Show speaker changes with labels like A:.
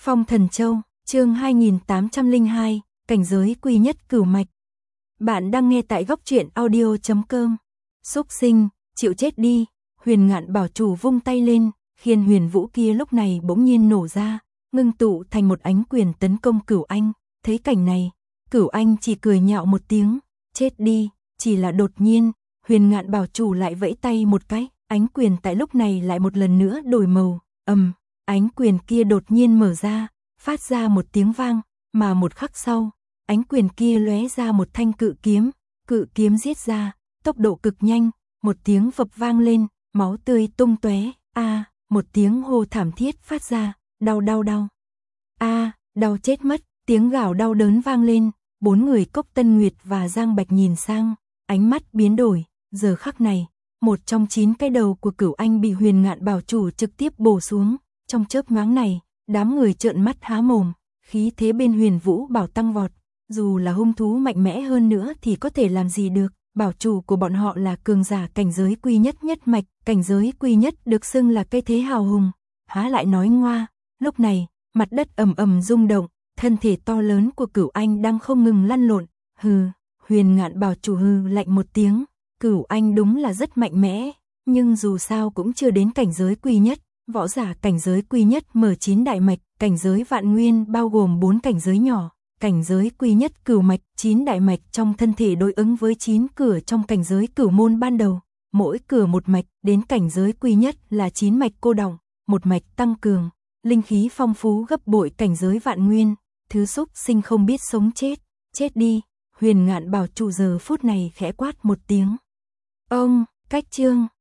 A: Phong Thần Châu, chương 2802, cảnh giới quy nhất cửu mạch. Bạn đang nghe tại góc truyện audio.com. Xúc sinh, chịu chết đi. Huyền Ngạn Bảo Chủ vung tay lên, khiên huyền vũ kia lúc này bỗng nhiên nổ ra, ngưng tụ thành một ánh quyền tấn công Cửu Anh. Thấy cảnh này, Cửu Anh chỉ cười nhạo một tiếng, chết đi. Chỉ là đột nhiên, Huyền Ngạn Bảo Chủ lại vẫy tay một cái, ánh quyền tại lúc này lại một lần nữa đổi màu, ánh quyền kia đột nhiên mở ra, phát ra một tiếng vang, mà một khắc sau, ánh quyền kia lóe ra một thanh cự kiếm giết ra, tốc độ cực nhanh, một tiếng vập vang lên, máu tươi tung tóe, một tiếng hô thảm thiết phát ra, đau, đau chết mất, tiếng gào đau đớn vang lên, bốn người Cốc Tân Nguyệt và Giang Bạch nhìn sang, ánh mắt biến đổi, giờ khắc này, một trong 9 cái đầu của Cửu Anh bị Huyền Ngạn Bảo Chủ trực tiếp bổ xuống, trong chớp nhoáng này, đám người trợn mắt há mồm, khí thế bên Huyền Vũ Bảo tăng vọt, dù là hung thú mạnh mẽ hơn nữa thì có thể làm gì được, bảo chủ của bọn họ là cường giả cảnh giới quy nhất nhất mạch, cảnh giới quy nhất được xưng là cây thế hào hùng, há lại nói ngoa. Lúc này, mặt đất ầm ầm rung động, thân thể to lớn của Cửu Anh đang không ngừng lăn lộn, Huyền Ngạn Bảo Chủ hừ lạnh một tiếng, Cửu Anh đúng là rất mạnh mẽ, nhưng dù sao cũng chưa đến cảnh giới quy nhất, võ giả cảnh giới quy nhất mở 9 đại mạch, cảnh giới vạn nguyên bao gồm 4 cảnh giới nhỏ, cảnh giới quy nhất cửu mạch, 9 đại mạch trong thân thể đối ứng với 9 cửa trong cảnh giới cửu môn ban đầu, mỗi cửa một mạch, đến cảnh giới quy nhất là 9 mạch cô đọng, một mạch tăng cường, linh khí phong phú gấp bội cảnh giới vạn nguyên, thứ xúc sinh không biết sống chết, chết đi. Huyền Ngạn Bảo Chủ giờ phút này khẽ quát một tiếng. Cách chương